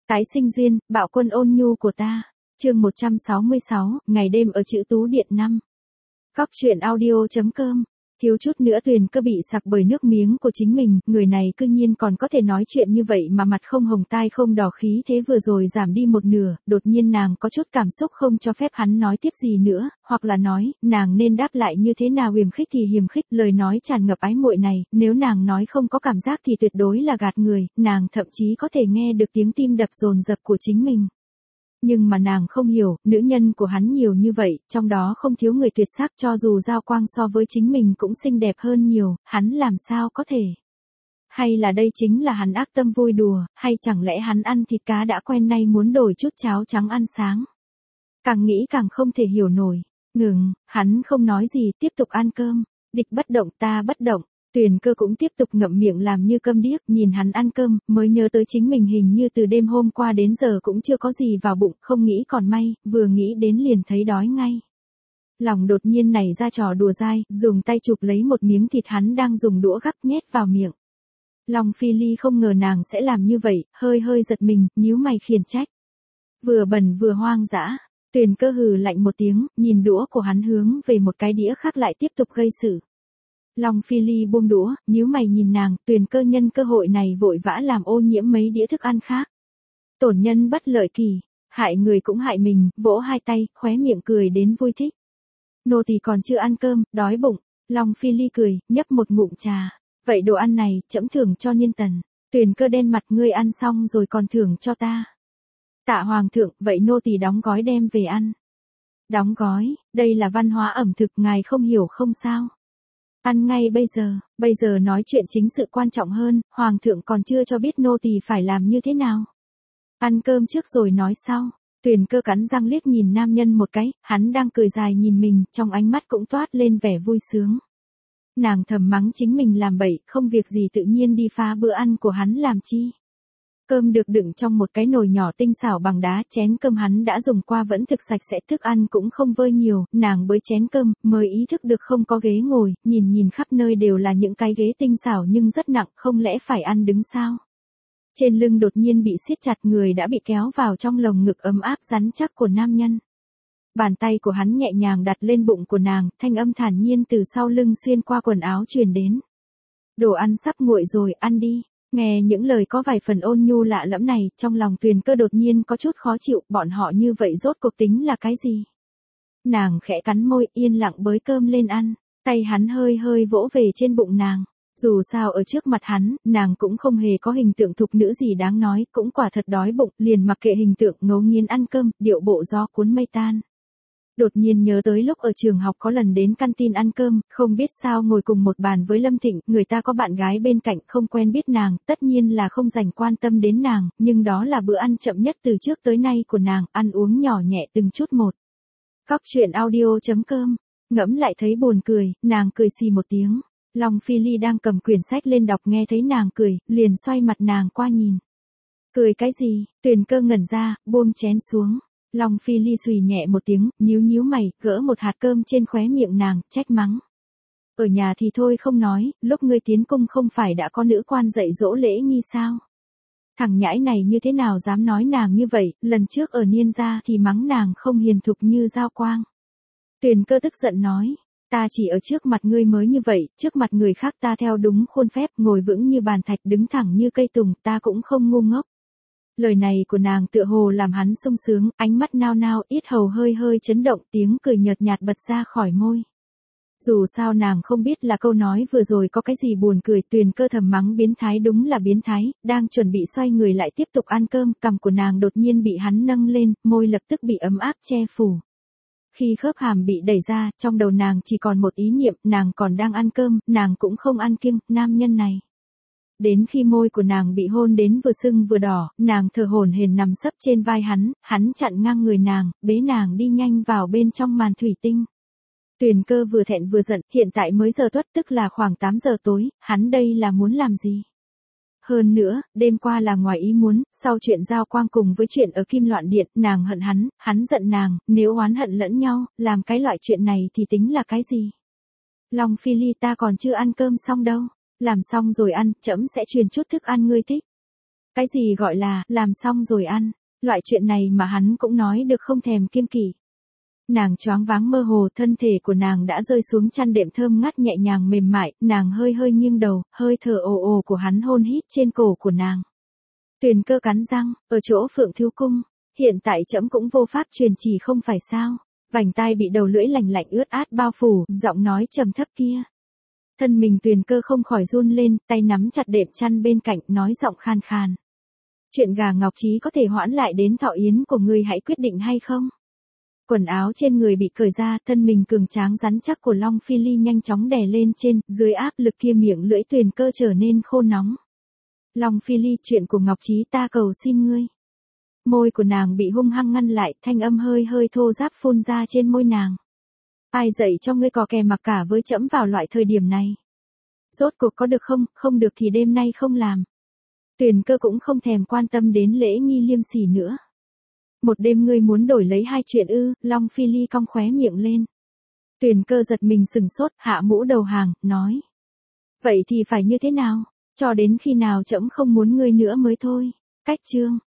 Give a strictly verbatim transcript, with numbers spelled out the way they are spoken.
Tái sinh duyên, bạo quân ôn nhu của ta. Chương một trăm sáu mươi sáu, ngày đêm ở chữ Tú Điện năm. Góc truyện audio.com. Thiếu chút nữa Tuyền Cơ bị sặc bởi nước miếng của chính mình, người này cư nhiên còn có thể nói chuyện như vậy mà mặt không hồng tai không đỏ, khí thế vừa rồi giảm đi một nửa, đột nhiên nàng có chút cảm xúc không cho phép hắn nói tiếp gì nữa, hoặc là nói, nàng nên đáp lại như thế nào hiềm khích thì hiềm khích, lời nói tràn ngập ái muội này, nếu nàng nói không có cảm giác thì tuyệt đối là gạt người, nàng thậm chí có thể nghe được tiếng tim đập dồn dập của chính mình. Nhưng mà nàng không hiểu, nữ nhân của hắn nhiều như vậy, trong đó không thiếu người tuyệt sắc, cho dù Giao Quang so với chính mình cũng xinh đẹp hơn nhiều, hắn làm sao có thể? Hay là đây chính là hắn ác tâm vui đùa, hay chẳng lẽ hắn ăn thịt cá đã quen nay muốn đổi chút cháo trắng ăn sáng? Càng nghĩ càng không thể hiểu nổi. Ngừng, hắn không nói gì, tiếp tục ăn cơm. Địch bất động ta bất động. Tuyền Cơ cũng tiếp tục ngậm miệng làm như câm điếc, nhìn hắn ăn cơm, mới nhớ tới chính mình hình như từ đêm hôm qua đến giờ cũng chưa có gì vào bụng, không nghĩ còn may, vừa nghĩ đến liền thấy đói ngay. Lòng đột nhiên nảy ra trò đùa dai, dùng tay chụp lấy một miếng thịt hắn đang dùng đũa gắp nhét vào miệng. Long Phi Ly không ngờ nàng sẽ làm như vậy, hơi hơi giật mình, nhíu mày khiển trách. Vừa bẩn vừa hoang dã. Tuyền Cơ hừ lạnh một tiếng, nhìn đũa của hắn hướng về một cái đĩa khác lại tiếp tục gây sự. Long Phi Ly buông đũa, nhíu mày nhìn nàng, Tuyền Cơ nhân cơ hội này vội vã làm ô nhiễm mấy đĩa thức ăn khác. Tổn nhân bất lợi kỳ, hại người cũng hại mình, vỗ hai tay, khóe miệng cười đến vui thích. Nô tỳ còn chưa ăn cơm, đói bụng. Long Phi Ly cười, nhấp một ngụm trà. Vậy đồ ăn này, trẫm thưởng cho Niên Tần. Tuyền Cơ đen mặt, ngươi ăn xong rồi còn thưởng cho ta. Tạ hoàng thượng, vậy nô tỳ đóng gói đem về ăn. Đóng gói, đây là văn hóa ẩm thực, ngài không hiểu không sao. Ăn ngay bây giờ, bây giờ nói chuyện chính sự quan trọng hơn, hoàng thượng còn chưa cho biết nô tỳ phải làm như thế nào. Ăn cơm trước rồi nói sau. Tuyền Cơ cắn răng liếc nhìn nam nhân một cái, hắn đang cười dài nhìn mình, trong ánh mắt cũng toát lên vẻ vui sướng. Nàng thầm mắng chính mình làm bậy, không việc gì tự nhiên đi phá bữa ăn của hắn làm chi. Cơm được đựng trong một cái nồi nhỏ tinh xảo bằng đá, chén cơm hắn đã dùng qua vẫn thực sạch sẽ, thức ăn cũng không vơi nhiều, nàng bới chén cơm, mới ý thức được không có ghế ngồi, nhìn nhìn khắp nơi đều là những cái ghế tinh xảo nhưng rất nặng, không lẽ phải ăn đứng sao? Trên lưng đột nhiên bị siết chặt, người đã bị kéo vào trong lồng ngực ấm áp rắn chắc của nam nhân. Bàn tay của hắn nhẹ nhàng đặt lên bụng của nàng, thanh âm thản nhiên từ sau lưng xuyên qua quần áo truyền đến. Đồ ăn sắp nguội rồi, ăn đi. Nghe những lời có vài phần ôn nhu lạ lẫm này, trong lòng Tuyền Cơ đột nhiên có chút khó chịu, bọn họ như vậy rốt cuộc tính là cái gì? Nàng khẽ cắn môi, yên lặng bới cơm lên ăn, tay hắn hơi hơi vỗ về trên bụng nàng. Dù sao ở trước mặt hắn, nàng cũng không hề có hình tượng thục nữ gì đáng nói, cũng quả thật đói bụng, liền mặc kệ hình tượng, ngấu nghiến ăn cơm, điệu bộ gió cuốn mây tan. Đột nhiên nhớ tới lúc ở trường học có lần đến canteen ăn cơm, không biết sao ngồi cùng một bàn với Lâm Thịnh, người ta có bạn gái bên cạnh, không quen biết nàng, tất nhiên là không dành quan tâm đến nàng, nhưng đó là bữa ăn chậm nhất từ trước tới nay của nàng, ăn uống nhỏ nhẹ từng chút một. Góc truyện audio.com, ngẫm lại thấy buồn cười, nàng cười xì một tiếng. Long Phi Ly đang cầm quyển sách lên đọc, nghe thấy nàng cười, liền xoay mặt nàng qua nhìn. Cười cái gì? Tuyền Cơ ngẩn ra, buông chén xuống. Long Phi Ly xùy nhẹ một tiếng, nhíu nhíu mày, gỡ một hạt cơm trên khóe miệng nàng, trách mắng. Ở nhà thì thôi không nói, lúc ngươi tiến cung không phải đã có nữ quan dạy dỗ lễ nghi sao? Thằng nhãi này như thế nào dám nói nàng như vậy, lần trước ở Niên gia thì mắng nàng không hiền thục như Giao Quang. Tuyền Cơ tức giận nói, ta chỉ ở trước mặt ngươi mới như vậy, trước mặt người khác ta theo đúng khuôn phép, ngồi vững như bàn thạch, đứng thẳng như cây tùng, ta cũng không ngu ngốc. Lời này của nàng tựa hồ làm hắn sung sướng, ánh mắt nao nao, yết hầu hơi hơi chấn động, tiếng cười nhợt nhạt bật ra khỏi môi. Dù sao nàng không biết là câu nói vừa rồi có cái gì buồn cười, Tuyền Cơ thầm mắng biến thái, đúng là biến thái, đang chuẩn bị xoay người lại tiếp tục ăn cơm, cằm của nàng đột nhiên bị hắn nâng lên, môi lập tức bị ấm áp che phủ. Khi khớp hàm bị đẩy ra, trong đầu nàng chỉ còn một ý niệm, nàng còn đang ăn cơm, nàng cũng không ăn kiêng, nam nhân này. Đến khi môi của nàng bị hôn đến vừa sưng vừa đỏ, nàng thở hổn hển nằm sấp trên vai hắn, hắn chặn ngang người nàng, bế nàng đi nhanh vào bên trong màn thủy tinh. Tuyền Cơ vừa thẹn vừa giận, hiện tại mới giờ tuất, tức là khoảng tám giờ tối, hắn đây là muốn làm gì? Hơn nữa, đêm qua là ngoài ý muốn, sau chuyện Giao Quang cùng với chuyện ở Kim Loạn Điện, nàng hận hắn, hắn giận nàng, nếu oán hận lẫn nhau, làm cái loại chuyện này thì tính là cái gì? Long Phi Ly, ta còn chưa ăn cơm xong đâu. Làm xong rồi ăn, trẫm sẽ truyền chút thức ăn ngươi thích. Cái gì gọi là, làm xong rồi ăn, loại chuyện này mà hắn cũng nói được không thèm kiêng kỵ. Nàng choáng váng mơ hồ, thân thể của nàng đã rơi xuống chăn đệm thơm ngát nhẹ nhàng mềm mại, nàng hơi hơi nghiêng đầu, hơi thở ồ ồ của hắn hôn hít trên cổ của nàng. Tuyền Cơ cắn răng, ở chỗ Phượng Thiếu Cung, hiện tại trẫm cũng vô pháp truyền chỉ không phải sao? Vành tai bị đầu lưỡi lạnh lạnh ướt át bao phủ, giọng nói trầm thấp kia. Thân mình Tuyền Cơ không khỏi run lên, tay nắm chặt đệm chăn bên cạnh, nói giọng khan khan. Chuyện gà Ngọc Trí có thể hoãn lại đến thọ yến của ngươi, hãy quyết định hay không? Quần áo trên người bị cởi ra, thân mình cường tráng rắn chắc của Long Phi Ly nhanh chóng đè lên trên, dưới áp lực kia miệng lưỡi Tuyền Cơ trở nên khô nóng. Long Phi Ly, chuyện của Ngọc Trí ta cầu xin ngươi. Môi của nàng bị hung hăng ngăn lại, thanh âm hơi hơi thô ráp phun ra trên môi nàng. Ai dạy cho ngươi cò kè mặc cả với trẫm vào loại thời điểm này? Rốt cuộc có được không, không được thì đêm nay không làm. Tuyền Cơ cũng không thèm quan tâm đến lễ nghi liêm sỉ nữa. Một đêm ngươi muốn đổi lấy hai chuyện ư? Long Phi Ly cong khóe miệng lên. Tuyền Cơ giật mình sừng sốt, hạ mũ đầu hàng, nói. Vậy thì phải như thế nào? Cho đến khi nào trẫm không muốn ngươi nữa mới thôi. Cách chương.